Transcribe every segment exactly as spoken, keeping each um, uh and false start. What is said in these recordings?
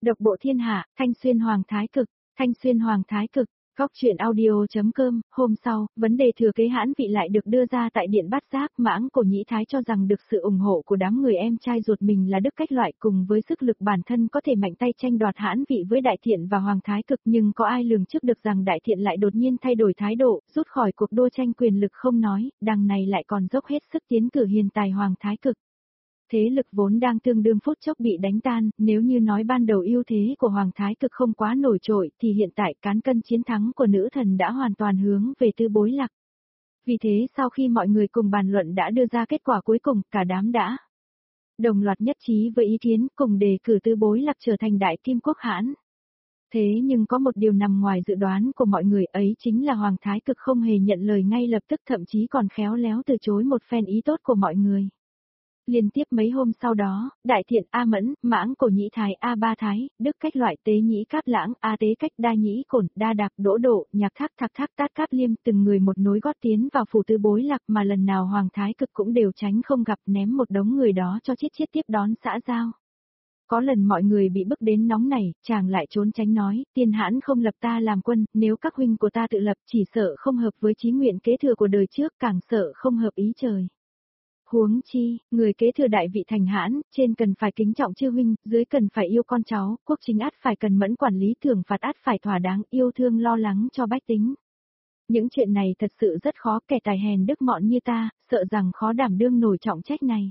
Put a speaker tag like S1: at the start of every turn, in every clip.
S1: Độc bộ thiên hạ, Thanh Xuyên Hoàng Thái Cực, Thanh Xuyên Hoàng Thái Cực, Góc truyện audio.com, hôm sau, vấn đề thừa kế hãn vị lại được đưa ra tại Điện Bát Giác. Mãng Cổ Nhĩ Thái cho rằng được sự ủng hộ của đám người em trai ruột mình là Đức Cách Loại cùng với sức lực bản thân có thể mạnh tay tranh đoạt hãn vị với Đại Thiện và Hoàng Thái Cực, nhưng có ai lường trước được rằng Đại Thiện lại đột nhiên thay đổi thái độ, rút khỏi cuộc đua tranh quyền lực không nói, đằng này lại còn dốc hết sức tiến cử hiền tài Hoàng Thái Cực. Thế lực vốn đang tương đương phút chốc bị đánh tan, nếu như nói ban đầu ưu thế của Hoàng Thái Cực không quá nổi trội thì hiện tại cán cân chiến thắng của nữ thần đã hoàn toàn hướng về Tư Bối Lạc. Vì thế sau khi mọi người cùng bàn luận đã đưa ra kết quả cuối cùng, cả đám đã đồng loạt nhất trí với ý kiến cùng đề cử Tư Bối Lạc trở thành Đại Kim Quốc hãn. Thế nhưng có một điều nằm ngoài dự đoán của mọi người, ấy chính là Hoàng Thái Cực không hề nhận lời ngay lập tức, thậm chí còn khéo léo từ chối một phen ý tốt của mọi người. Liên tiếp mấy hôm sau đó, Đại Thiện, A Mẫn, Mãng Cổ Nhĩ Thái, A Ba Thái, Đức Cách Loại, Tế Nhĩ Cáp Lãng, A Tế Cách, Đa Nhĩ Cổn, Đa Đạc, Đỗ Độ, Nhạc Thác, Thạc Thác, Tát Cáp Liêm, từng người một nối gót tiến vào phủ Tư Bối Lạc, mà lần nào Hoàng Thái Cực cũng đều tránh không gặp, ném một đống người đó cho Chiết Chiết tiếp đón xã giao. Có lần mọi người bị bức đến nóng này, chàng lại trốn tránh nói, tiên hãn không lập ta làm quân, nếu các huynh của ta tự lập chỉ sợ không hợp với chí nguyện kế thừa của đời trước, càng sợ không hợp ý trời. Huống chi, người kế thừa đại vị thành hãn, trên cần phải kính trọng chư huynh, dưới cần phải yêu con cháu, quốc chính ắt phải cần mẫn quản lý, thưởng phạt ắt phải thỏa đáng, yêu thương lo lắng cho bách tính. Những chuyện này thật sự rất khó, kẻ tài hèn đức mọn như ta, sợ rằng khó đảm đương nổi trọng trách này.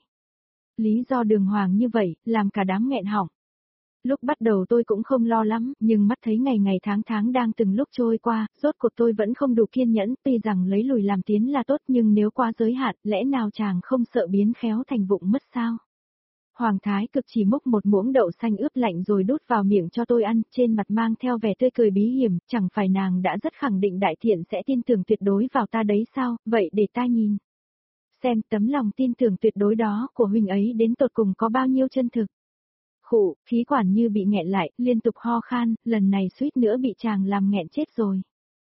S1: Lý do đường hoàng như vậy, làm cả đám nghẹn họng. Lúc bắt đầu tôi cũng không lo lắm, nhưng mắt thấy ngày ngày tháng tháng đang từng lúc trôi qua, rốt cuộc tôi vẫn không đủ kiên nhẫn, tuy rằng lấy lùi làm tiến là tốt nhưng nếu quá giới hạn, lẽ nào chàng không sợ biến khéo thành vụng mất sao? Hoàng Thái Cực chỉ múc một muỗng đậu xanh ướp lạnh rồi đút vào miệng cho tôi ăn, trên mặt mang theo vẻ tươi cười bí hiểm, chẳng phải nàng đã rất khẳng định Đại Thiện sẽ tin tưởng tuyệt đối vào ta đấy sao, vậy để ta nhìn. Xem tấm lòng tin tưởng tuyệt đối đó của huynh ấy đến tột cùng có bao nhiêu chân thực. Khụ, khí quản như bị nghẹn lại, liên tục ho khan, lần này suýt nữa bị chàng làm nghẹn chết rồi.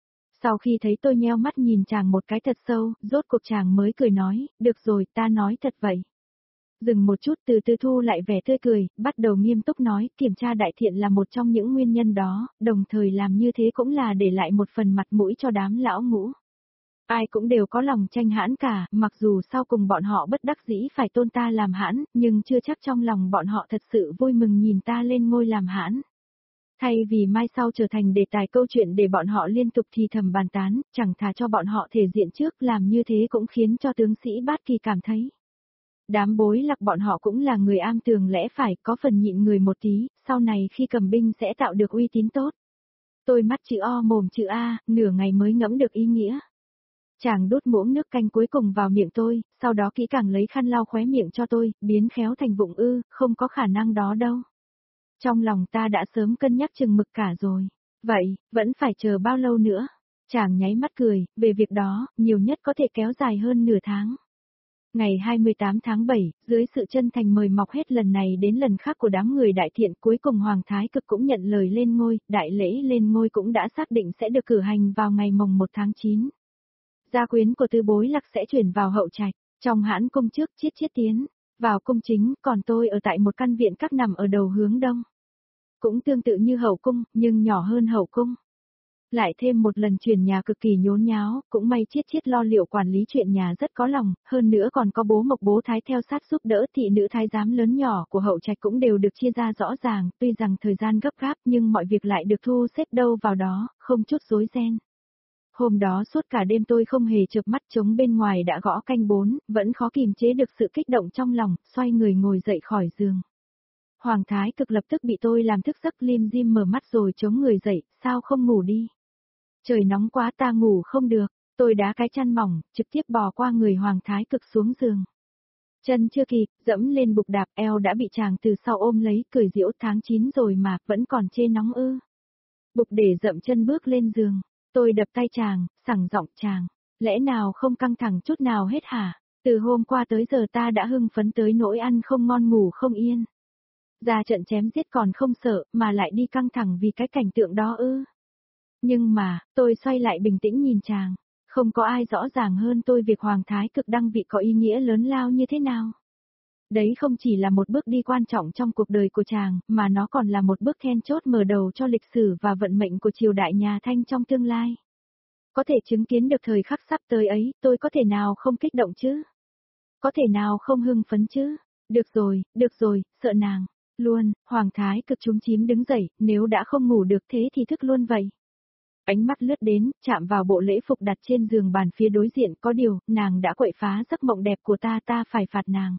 S1: Sau khi thấy tôi nheo mắt nhìn chàng một cái thật sâu, rốt cuộc chàng mới cười nói, được rồi, ta nói thật vậy. Dừng một chút từ từ thu lại vẻ tươi cười, bắt đầu nghiêm túc nói, kiểm tra Đại Thiện là một trong những nguyên nhân đó, đồng thời làm như thế cũng là để lại một phần mặt mũi cho đám lão ngũ. Ai cũng đều có lòng tranh hãn cả, mặc dù sau cùng bọn họ bất đắc dĩ phải tôn ta làm hãn, nhưng chưa chắc trong lòng bọn họ thật sự vui mừng nhìn ta lên ngôi làm hãn. Thay vì mai sau trở thành đề tài câu chuyện để bọn họ liên tục thì thầm bàn tán, chẳng thà cho bọn họ thể diện trước, làm như thế cũng khiến cho tướng sĩ Bát Kỳ cảm thấy. Đám Bối Lạc bọn họ cũng là người am tường lẽ phải, có phần nhịn người một tí, sau này khi cầm binh sẽ tạo được uy tín tốt. Tôi mắt chữ O mồm chữ A, nửa ngày mới ngẫm được ý nghĩa. Chàng đút muỗng nước canh cuối cùng vào miệng tôi, sau đó kỹ càng lấy khăn lau khóe miệng cho tôi, biến khéo thành vụng ư, không có khả năng đó đâu. Trong lòng ta đã sớm cân nhắc chừng mực cả rồi. Vậy, vẫn phải chờ bao lâu nữa? Chàng nháy mắt cười, về việc đó, nhiều nhất có thể kéo dài hơn nửa tháng. Ngày hai mươi tám tháng bảy, dưới sự chân thành mời mọc hết lần này đến lần khác của đám người Đại Thiện, cuối cùng Hoàng Thái Cực cũng nhận lời lên ngôi, đại lễ lên ngôi cũng đã xác định sẽ được cử hành vào ngày mồng một tháng chín. Gia quyến của Tư Bối Lạc sẽ chuyển vào hậu trạch, trong hãn cung trước Chiết Chiết tiến vào cung chính, còn tôi ở tại một căn viện các nằm ở đầu hướng đông. Cũng tương tự như hậu cung, nhưng nhỏ hơn hậu cung. Lại thêm một lần chuyển nhà cực kỳ nhốn nháo, cũng may Chiết Chiết lo liệu quản lý chuyện nhà rất có lòng, hơn nữa còn có bố Mộc bố thái theo sát giúp đỡ, thị nữ thái giám lớn nhỏ của hậu trạch cũng đều được chia ra rõ ràng, tuy rằng thời gian gấp gáp nhưng mọi việc lại được thu xếp đâu vào đó, không chút rối ren. Hôm đó suốt cả đêm tôi không hề chợp mắt, trống bên ngoài đã gõ canh bốn, vẫn khó kìm chế được sự kích động trong lòng, xoay người ngồi dậy khỏi giường. Hoàng Thái Cực lập tức bị tôi làm thức giấc, lim dim mở mắt rồi chống người dậy, sao không ngủ đi? Trời nóng quá ta ngủ không được, tôi đá cái chăn mỏng, trực tiếp bò qua người Hoàng Thái Cực xuống giường. Chân chưa kịp, dẫm lên bục đạp, eo đã bị chàng từ sau ôm lấy, cười giễu, tháng chín rồi mà, vẫn còn chê nóng ư. Bục để dậm chân bước lên giường. Tôi đập tay chàng, sảng giọng chàng, lẽ nào không căng thẳng chút nào hết hả? Từ hôm qua tới giờ ta đã hưng phấn tới nỗi ăn không ngon ngủ không yên. Ra trận chém giết còn không sợ, mà lại đi căng thẳng vì cái cảnh tượng đó ư. Nhưng mà, tôi xoay lại bình tĩnh nhìn chàng, không có ai rõ ràng hơn tôi việc Hoàng Thái Cực đăng vị có ý nghĩa lớn lao như thế nào. Đấy không chỉ là một bước đi quan trọng trong cuộc đời của chàng, mà nó còn là một bước then chốt mở đầu cho lịch sử và vận mệnh của triều đại nhà Thanh trong tương lai. Có thể chứng kiến được thời khắc sắp tới ấy, tôi có thể nào không kích động chứ? Có thể nào không hưng phấn chứ? Được rồi, được rồi, sợ nàng. Luôn, Hoàng Thái Cực chúm chím đứng dậy, nếu đã không ngủ được thế thì thức luôn vậy. Ánh mắt lướt đến, chạm vào bộ lễ phục đặt trên giường bàn phía đối diện, có điều, nàng đã quậy phá giấc mộng đẹp của ta, ta phải phạt nàng.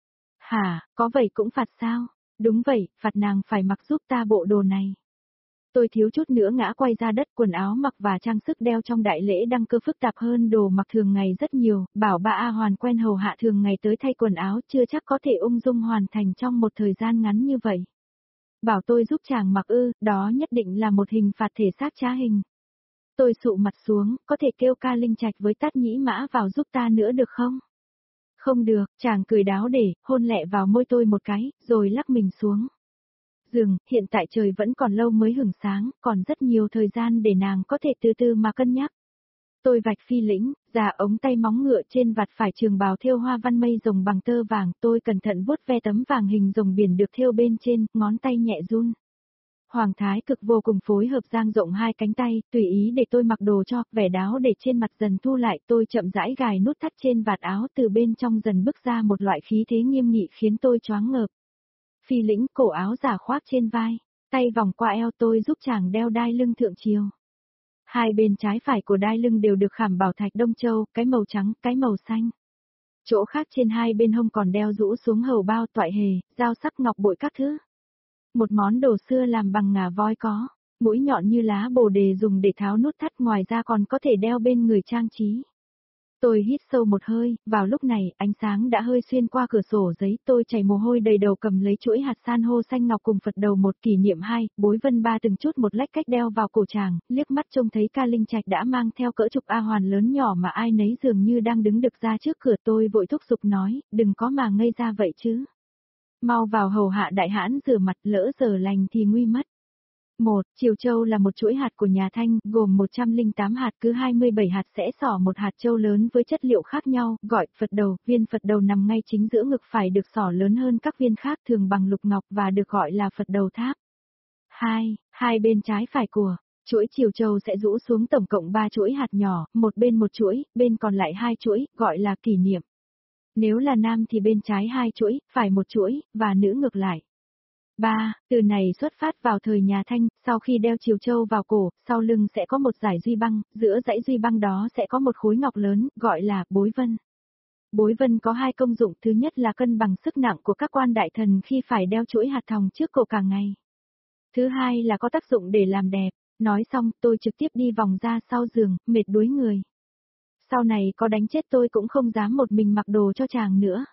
S1: Hả, có vậy cũng phạt sao? Đúng vậy, phạt nàng phải mặc giúp ta bộ đồ này. Tôi thiếu chút nữa ngã quay ra đất, quần áo mặc và trang sức đeo trong đại lễ đăng cơ phức tạp hơn đồ mặc thường ngày rất nhiều, bảo bà A Hoàn quen hầu hạ thường ngày tới thay quần áo chưa chắc có thể ung dung hoàn thành trong một thời gian ngắn như vậy. Bảo tôi giúp chàng mặc ư, đó nhất định là một hình phạt thể xác trá hình. Tôi sụ mặt xuống, có thể kêu ca Linh Trạch với Tát Nhĩ Mã vào giúp ta nữa được không? Không được, chàng cười đáo để, hôn lẹ vào môi tôi một cái, rồi lắc mình xuống giường, hiện tại trời vẫn còn lâu mới hửng sáng, còn rất nhiều thời gian để nàng có thể từ từ mà cân nhắc. Tôi vạch phi lĩnh, già ống tay móng ngựa trên vạt phải trường bào thêu hoa văn mây rồng bằng tơ vàng, tôi cẩn thận vuốt ve tấm vàng hình rồng biển được thêu bên trên, ngón tay nhẹ run. Hoàng Thái Cực vô cùng phối hợp dang rộng hai cánh tay, tùy ý để tôi mặc đồ cho, vẻ đáo để trên mặt dần thu lại, tôi chậm rãi gài nút thắt trên vạt áo, từ bên trong dần bước ra một loại khí thế nghiêm nghị khiến tôi choáng ngợp. Phi lĩnh, cổ áo giả khoác trên vai, tay vòng qua eo, tôi giúp chàng đeo đai lưng thượng triều. Hai bên trái phải của đai lưng đều được khảm bảo thạch Đông Châu, cái màu trắng, cái màu xanh. Chỗ khác trên hai bên hông còn đeo rũ xuống hầu bao toại hề, dao sắc ngọc bội các thứ. Một món đồ xưa làm bằng ngà voi có, mũi nhọn như lá bồ đề dùng để tháo nút thắt, ngoài ra còn có thể đeo bên người trang trí. Tôi hít sâu một hơi, vào lúc này, ánh sáng đã hơi xuyên qua cửa sổ giấy, tôi chảy mồ hôi đầy đầu cầm lấy chuỗi hạt san hô xanh ngọc cùng Phật đầu một kỷ niệm hai, bối vân ba từng chút một lách cách đeo vào cổ chàng, liếc mắt trông thấy ca Linh Trạch đã mang theo cỡ chục A Hoàn lớn nhỏ mà ai nấy dường như đang đứng đực ra trước cửa, tôi vội thúc giục nói, đừng có mà ngây ra vậy chứ. Mau vào hầu hạ đại hãn rửa mặt, lỡ giờ lành thì nguy mất. một. Triều Châu là một chuỗi hạt của nhà Thanh, gồm một trăm lẻ tám hạt, cứ hai mươi bảy hạt sẽ xỏ một hạt châu lớn với chất liệu khác nhau, gọi Phật đầu, viên Phật đầu nằm ngay chính giữa ngực phải được xỏ lớn hơn các viên khác thường bằng lục ngọc và được gọi là Phật đầu tháp. hai. Hai bên trái phải của chuỗi Triều Châu sẽ rũ xuống tổng cộng ba chuỗi hạt nhỏ, một bên một chuỗi, bên còn lại hai chuỗi, gọi là kỷ niệm. Nếu là nam thì bên trái hai chuỗi, phải một chuỗi, và nữ ngược lại. ba. Từ này xuất phát vào thời nhà Thanh, sau khi đeo Triều Châu vào cổ, sau lưng sẽ có một dải duy băng, giữa dãy duy băng đó sẽ có một khối ngọc lớn, gọi là bối vân. Bối vân có hai công dụng, thứ nhất là cân bằng sức nặng của các quan đại thần khi phải đeo chuỗi hạt thòng trước cổ cả ngày. Thứ hai là có tác dụng để làm đẹp. Nói xong, tôi trực tiếp đi vòng ra sau giường, mệt đuối người. Sau này có đánh chết tôi cũng không dám một mình mặc đồ cho chàng nữa.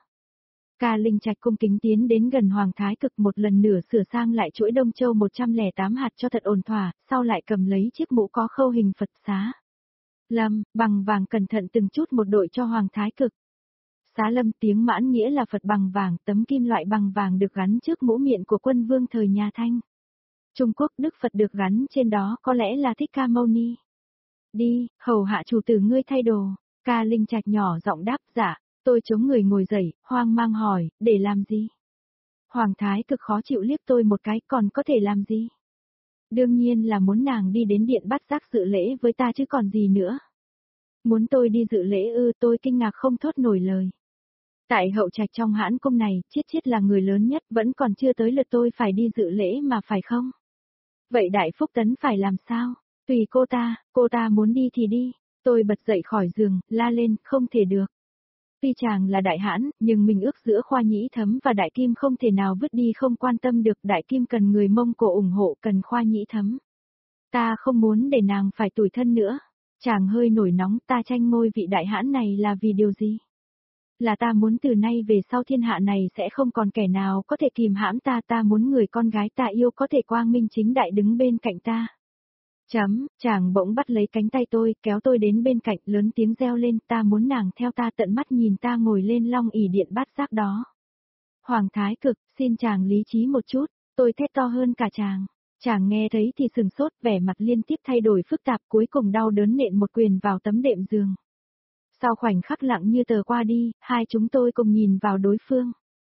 S1: Ca Linh Trạch cung kính tiến đến gần Hoàng Thái Cực, một lần nữa sửa sang lại chuỗi Đông Châu một trăm lẻ tám hạt cho thật ổn thỏa, sau lại cầm lấy chiếc mũ có khâu hình Phật xá lâm, bằng vàng cẩn thận từng chút một đội cho Hoàng Thái Cực. Xá lâm tiếng Mãn nghĩa là Phật bằng vàng, tấm kim loại bằng vàng được gắn trước mũ miệng của quân vương thời nhà Thanh. Trung Quốc Đức Phật được gắn trên đó có lẽ là Thích Ca Mâu Ni. Đi, hầu hạ chủ tử ngươi thay đồ. Ca Linh Trạch nhỏ giọng đáp, dạ. Tôi chống người ngồi dậy, hoang mang hỏi, để làm gì? Hoàng Thái Cực khó chịu liếc tôi một cái, còn có thể làm gì? Đương nhiên là muốn nàng đi đến điện Bát Giác dự lễ với ta chứ còn gì nữa. Muốn tôi đi dự lễ ư? Tôi kinh ngạc không thốt nổi lời. Tại hậu trạch trong hãn cung này, Chiết Chiết là người lớn nhất, vẫn còn chưa tới lượt tôi phải đi dự lễ mà phải không? Vậy Đại Phúc Tấn phải làm sao? Tùy cô ta, cô ta muốn đi thì đi. Tôi bật dậy khỏi giường, la lên, không thể được. Tuy chàng là đại hãn, nhưng mình ước giữa Khoa Nhĩ Thấm và Đại Kim không thể nào vứt đi không quan tâm được. Đại Kim cần người Mông Cổ ủng hộ, cần Khoa Nhĩ Thấm. Ta không muốn để nàng phải tủi thân nữa. Chàng hơi nổi nóng, ta tranh ngôi vị đại hãn này là vì điều gì? Là ta muốn từ nay về sau thiên hạ này sẽ không còn kẻ nào có thể kìm hãm ta, ta muốn người con gái ta yêu có thể quang minh chính đại đứng bên cạnh ta. Chấm, chàng bỗng bắt lấy cánh tay tôi, kéo tôi đến bên cạnh, lớn tiếng reo lên, ta muốn nàng theo ta, tận mắt nhìn ta ngồi lên long ỷ điện Bát Giác đó. Hoàng Thái Cực, xin chàng lý trí một chút, tôi thét to hơn cả chàng. Chàng nghe thấy thì sừng sốt, vẻ mặt liên tiếp thay đổi phức tạp, cuối cùng đau đớn nện một quyền vào tấm đệm giường. Sau khoảnh khắc lặng như tờ qua đi, hai chúng tôi cùng nhìn vào đối phương.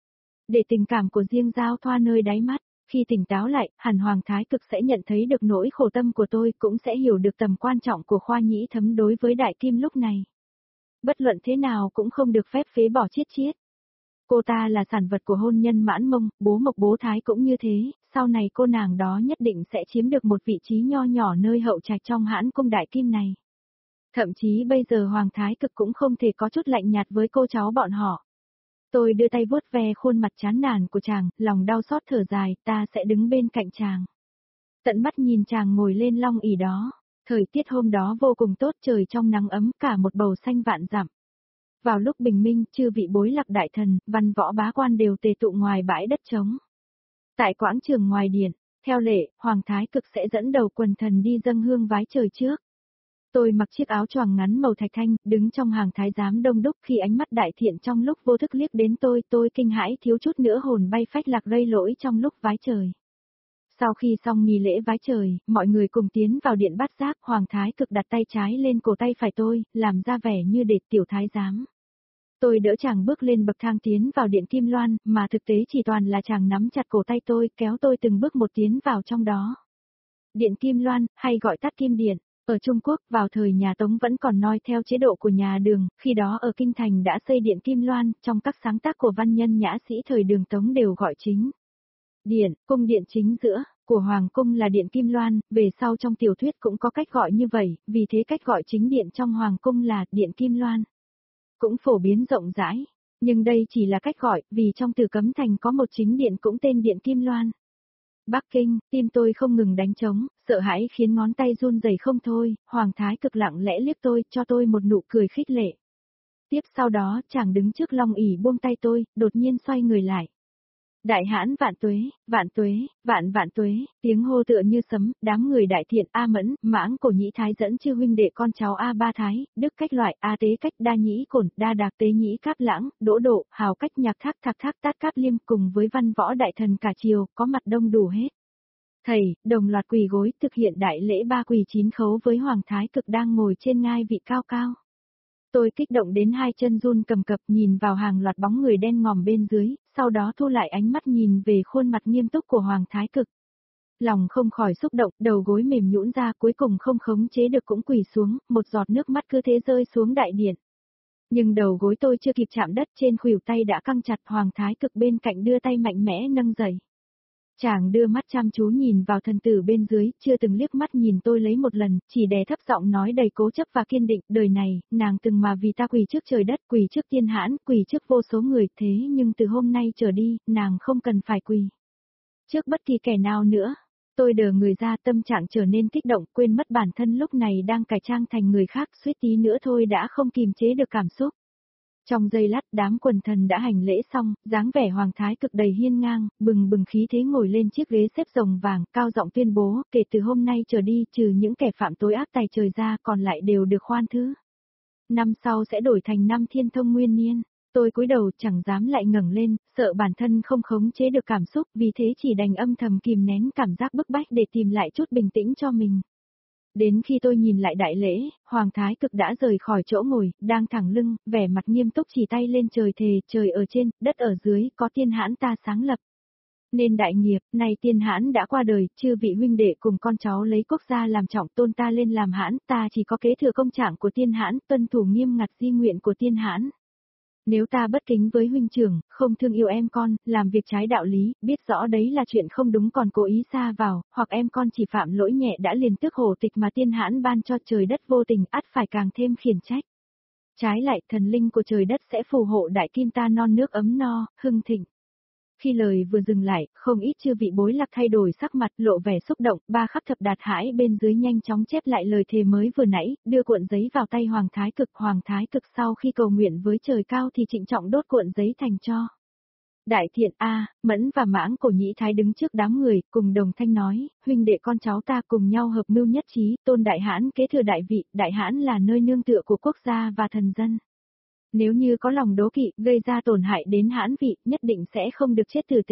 S1: để tình cảm của riêng giao thoa nơi đáy mắt. Khi tỉnh táo lại, hẳn Hoàng Thái Cực sẽ nhận thấy được nỗi khổ tâm của tôi, cũng sẽ hiểu được tầm quan trọng của Khoa Nhĩ Thấm đối với Đại Kim lúc này. Bất luận thế nào cũng không được phép phế bỏ Chiết Chiết. Cô ta là sản vật của hôn nhân Mãn Mông, bố Mộc bố Thái cũng như thế, sau này cô nàng đó nhất định sẽ chiếm được một vị trí nho nhỏ nơi hậu trạch trong hãn cung Đại Kim này. Thậm chí bây giờ Hoàng Thái Cực cũng không thể có chút lạnh nhạt với cô cháu bọn họ. Tôi đưa tay vuốt ve khuôn mặt chán nản của chàng, lòng đau xót thở dài, ta sẽ đứng bên cạnh chàng. Tận mắt nhìn chàng ngồi lên long ỷ đó. Thời tiết hôm đó vô cùng tốt, trời trong nắng ấm, cả một bầu xanh vạn dặm. Vào lúc bình minh, chư vị bối lạc đại thần, văn võ bá quan đều tề tụ ngoài bãi đất trống. Tại quảng trường ngoài điện, theo lệ, Hoàng Thái Cực sẽ dẫn đầu quần thần đi dâng hương vái trời trước. Tôi mặc chiếc áo choàng ngắn màu thạch thanh, đứng trong hàng thái giám đông đúc, khi ánh mắt đại thiện trong lúc vô thức liếc đến tôi, tôi kinh hãi thiếu chút nữa hồn bay phách lạc rơi lỗi trong lúc vái trời. Sau khi xong nghi lễ vái trời, mọi người cùng tiến vào điện bát giác, Hoàng Thái Cực đặt tay trái lên cổ tay phải tôi, làm ra vẻ như để tiểu thái giám. Tôi đỡ chàng bước lên bậc thang tiến vào điện Kim Loan, mà thực tế chỉ toàn là chàng nắm chặt cổ tay tôi, kéo tôi từng bước một tiến vào trong đó. Điện Kim Loan, hay gọi tắt Kim Điện, ở Trung Quốc vào thời nhà Tống vẫn còn noi theo chế độ của nhà Đường, khi đó ở Kinh Thành đã xây điện Kim Loan, trong các sáng tác của văn nhân nhã sĩ thời Đường Tống đều gọi chính điện, cung điện chính giữa của Hoàng cung là điện Kim Loan, về sau trong tiểu thuyết cũng có cách gọi như vậy, vì thế cách gọi chính điện trong Hoàng cung là điện Kim Loan. Cũng phổ biến rộng rãi, nhưng đây chỉ là cách gọi, vì trong Từ Cấm Thành có một chính điện cũng tên điện Kim Loan. Bắc Kinh, tim tôi không ngừng đánh trống, sợ hãi khiến ngón tay run rẩy không thôi, Hoàng Thái Cực lặng lẽ liếc tôi, cho tôi một nụ cười khích lệ. Tiếp sau đó, chàng đứng trước long ỷ buông tay tôi, đột nhiên xoay người lại. Đại hãn vạn tuế, vạn tuế, vạn vạn tuế, tiếng hô tựa như sấm, đám người đại thiện A Mẫn, Mãng Cổ Nhĩ Thái dẫn chư huynh đệ con cháu A Ba Thái, Đức Cách Loại, A Tế Cách, Đa Nhĩ Cổn, Đa Đạc Tế Nhĩ Cáp Lãng, Đỗ Độ, Hào Cách Nhạc Thác Thạc Thác Tát Cáp Liêm cùng với văn võ đại thần cả triều, có mặt đông đủ hết. Thầy, đồng loạt quỳ gối thực hiện đại lễ ba quỳ chín khấu với Hoàng Thái Cực đang ngồi trên ngai vị cao cao. Tôi kích động đến hai chân run cầm cập nhìn vào hàng loạt bóng người đen ngòm bên dưới, sau đó thu lại ánh mắt nhìn về khuôn mặt nghiêm túc của Hoàng Thái Cực. Lòng không khỏi xúc động, đầu gối mềm nhũn ra, cuối cùng không khống chế được cũng quỳ xuống, một giọt nước mắt cứ thế rơi xuống đại điện. Nhưng đầu gối tôi chưa kịp chạm đất, trên khuỷu tay đã căng chặt, Hoàng Thái Cực bên cạnh đưa tay mạnh mẽ nâng dậy. Chàng đưa mắt chăm chú nhìn vào thần tử bên dưới, chưa từng liếc mắt nhìn tôi lấy một lần, chỉ đè thấp giọng nói đầy cố chấp và kiên định, đời này, nàng từng mà vì ta quỳ trước trời đất, quỳ trước tiên hãn, quỳ trước vô số người, thế nhưng từ hôm nay trở đi, nàng không cần phải quỳ trước bất kỳ kẻ nào nữa. Tôi đờ người ra, tâm trạng trở nên kích động, quên mất bản thân lúc này đang cải trang thành người khác, suýt tí nữa thôi đã không kìm chế được cảm xúc. Trong giây lát, đám quần thần đã hành lễ xong, dáng vẻ Hoàng Thái Cực đầy hiên ngang, bừng bừng khí thế ngồi lên chiếc ghế xếp rồng vàng, cao giọng tuyên bố, kể từ hôm nay trở đi, trừ những kẻ phạm tối ác tài trời ra, còn lại đều được khoan thứ. Năm sau sẽ đổi thành năm thiên thông nguyên niên. Tôi cúi đầu chẳng dám lại ngẩng lên, sợ bản thân không khống chế được cảm xúc, vì thế chỉ đành âm thầm kìm nén cảm giác bức bách để tìm lại chút bình tĩnh cho mình. Đến khi tôi nhìn lại đại lễ, Hoàng Thái Cực đã rời khỏi chỗ ngồi, đang thẳng lưng, vẻ mặt nghiêm túc chỉ tay lên trời thề, trời ở trên, đất ở dưới, có tiên hãn ta sáng lập. Nên đại nghiệp, nay tiên hãn đã qua đời, chư vị huynh đệ cùng con cháu lấy quốc gia làm trọng, tôn ta lên làm hãn, ta chỉ có kế thừa công trạng của tiên hãn, tuân thủ nghiêm ngặt di nguyện của tiên hãn. Nếu ta bất kính với huynh trưởng, không thương yêu em con, làm việc trái đạo lý, biết rõ đấy là chuyện không đúng còn cố ý xa vào, hoặc em con chỉ phạm lỗi nhẹ đã liền tước hổ tịch mà tiên hãn ban cho trời đất vô tình, ắt phải càng thêm khiển trách. Trái lại, thần linh của trời đất sẽ phù hộ đại kim ta non nước ấm no, hưng thịnh. Khi lời vừa dừng lại, không ít chư vị bối lạc thay đổi sắc mặt, lộ vẻ xúc động, ba khắp thập đạt hãi bên dưới nhanh chóng chép lại lời thề mới vừa nãy, đưa cuộn giấy vào tay Hoàng Thái Cực. Hoàng Thái Cực sau khi cầu nguyện với trời cao thì trịnh trọng đốt cuộn giấy thành tro. Đại thiện A, Mẫn và Mãng Cổ Nhĩ Thái đứng trước đám người, cùng đồng thanh nói, huynh đệ con cháu ta cùng nhau hợp mưu nhất trí, tôn đại hãn kế thừa đại vị, đại hãn là nơi nương tựa của quốc gia và thần dân. Nếu như có lòng đố kỵ, gây ra tổn hại đến hãn vị, nhất định sẽ không được chết tử tế.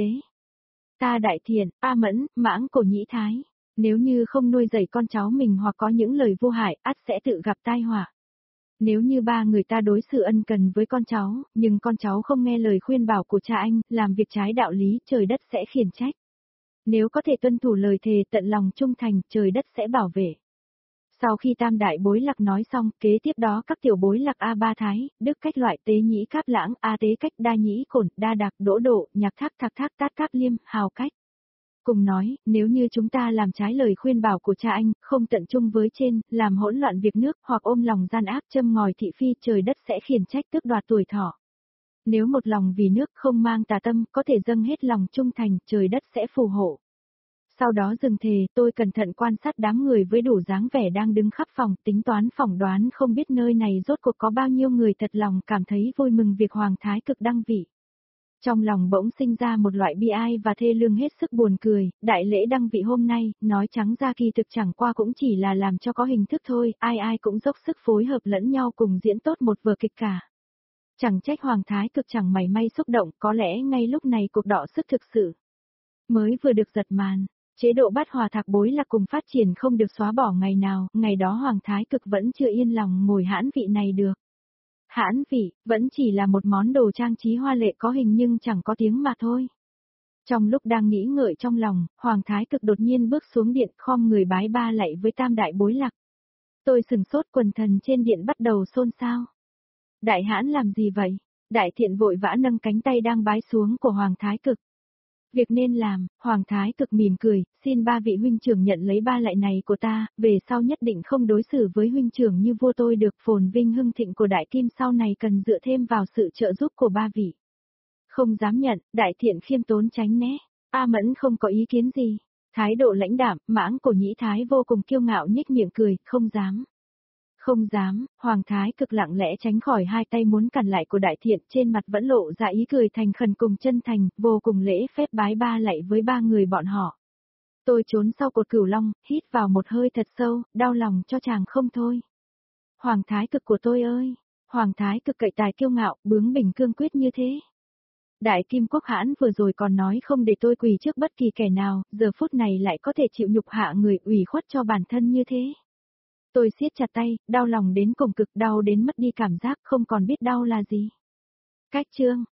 S1: Ta đại thiện, A Mẫn, Mãng Cổ Nhĩ Thái, nếu như không nuôi dạy con cháu mình hoặc có những lời vô hại, ắt sẽ tự gặp tai họa. Nếu như ba người ta đối xử ân cần với con cháu, nhưng con cháu không nghe lời khuyên bảo của cha anh, làm việc trái đạo lý, trời đất sẽ khiển trách. Nếu có thể tuân thủ lời thề tận lòng trung thành, trời đất sẽ bảo vệ. Sau khi tam đại bối lạc nói xong, kế tiếp đó các tiểu bối lạc A Ba Thái, Đức Cách Loại Tế Nhĩ Cáp Lãng, A Tế Cách Đa Nhĩ Cổn, Đa Đạc Đỗ Độ, Nhạc Thác Thạc Thác Tát Cáp Liêm, Hào Cách. Cùng nói, nếu như chúng ta làm trái lời khuyên bảo của cha anh, không tận trung với trên, làm hỗn loạn việc nước, hoặc ôm lòng gian ác châm ngòi thị phi, trời đất sẽ khiển trách tước đoạt tuổi thọ. Nếu một lòng vì nước không mang tà tâm, có thể dâng hết lòng trung thành, trời đất sẽ phù hộ. Sau đó dừng thề, tôi cẩn thận quan sát đám người với đủ dáng vẻ đang đứng khắp phòng, tính toán phỏng đoán không biết nơi này rốt cuộc có bao nhiêu người thật lòng cảm thấy vui mừng việc Hoàng Thái Cực đăng vị. Trong lòng bỗng sinh ra một loại bi ai và thê lương hết sức buồn cười, đại lễ đăng vị hôm nay, nói trắng ra kỳ thực chẳng qua cũng chỉ là làm cho có hình thức thôi, ai ai cũng dốc sức phối hợp lẫn nhau cùng diễn tốt một vở kịch cả. Chẳng trách Hoàng Thái Cực chẳng mảy may xúc động, có lẽ ngay lúc này cuộc đọ sức thực sự mới vừa được giật màn. Chế độ bát hòa thạc bối là cùng phát triển không được xóa bỏ ngày nào, ngày đó Hoàng Thái Cực vẫn chưa yên lòng ngồi hãn vị này được. Hãn vị, vẫn chỉ là một món đồ trang trí hoa lệ có hình nhưng chẳng có tiếng mà thôi. Trong lúc đang nghĩ ngợi trong lòng, Hoàng Thái Cực đột nhiên bước xuống điện khom người bái ba lạy với tam đại bối lạc. Tôi sừng sốt, quần thần trên điện bắt đầu xôn xao. Đại hãn làm gì vậy? Đại thiện vội vã nâng cánh tay đang bái xuống của Hoàng Thái Cực. Việc nên làm, Hoàng Thái Cực mỉm cười, xin ba vị huynh trưởng nhận lấy ba lạy này của ta, về sau nhất định không đối xử với huynh trưởng như vua tôi được, phồn vinh hưng thịnh của đại kim sau này cần dựa thêm vào sự trợ giúp của ba vị. Không dám nhận, đại thiện khiêm tốn tránh né. A Mẫn không có ý kiến gì. Thái độ lãnh đạm, Mãng Cổ Nhĩ Thái vô cùng kiêu ngạo nhếch miệng cười, không dám. Không dám, Hoàng Thái Cực lặng lẽ tránh khỏi hai tay muốn cản lại của đại thiện, trên mặt vẫn lộ ra ý cười thành khẩn cùng chân thành, vô cùng lễ phép bái ba lạy với ba người bọn họ. Tôi trốn sau cột cửu long, hít vào một hơi thật sâu, đau lòng cho chàng không thôi. Hoàng Thái Cực của tôi ơi, Hoàng Thái Cực cậy tài kiêu ngạo, bướng bỉnh cương quyết như thế. Đại Kim Quốc hãn vừa rồi còn nói không để tôi quỳ trước bất kỳ kẻ nào, giờ phút này lại có thể chịu nhục hạ người, ủy khuất cho bản thân như thế. Tôi siết chặt tay, đau lòng đến cùng cực, đau đến mất đi cảm giác, không còn biết đau là gì. Cách chương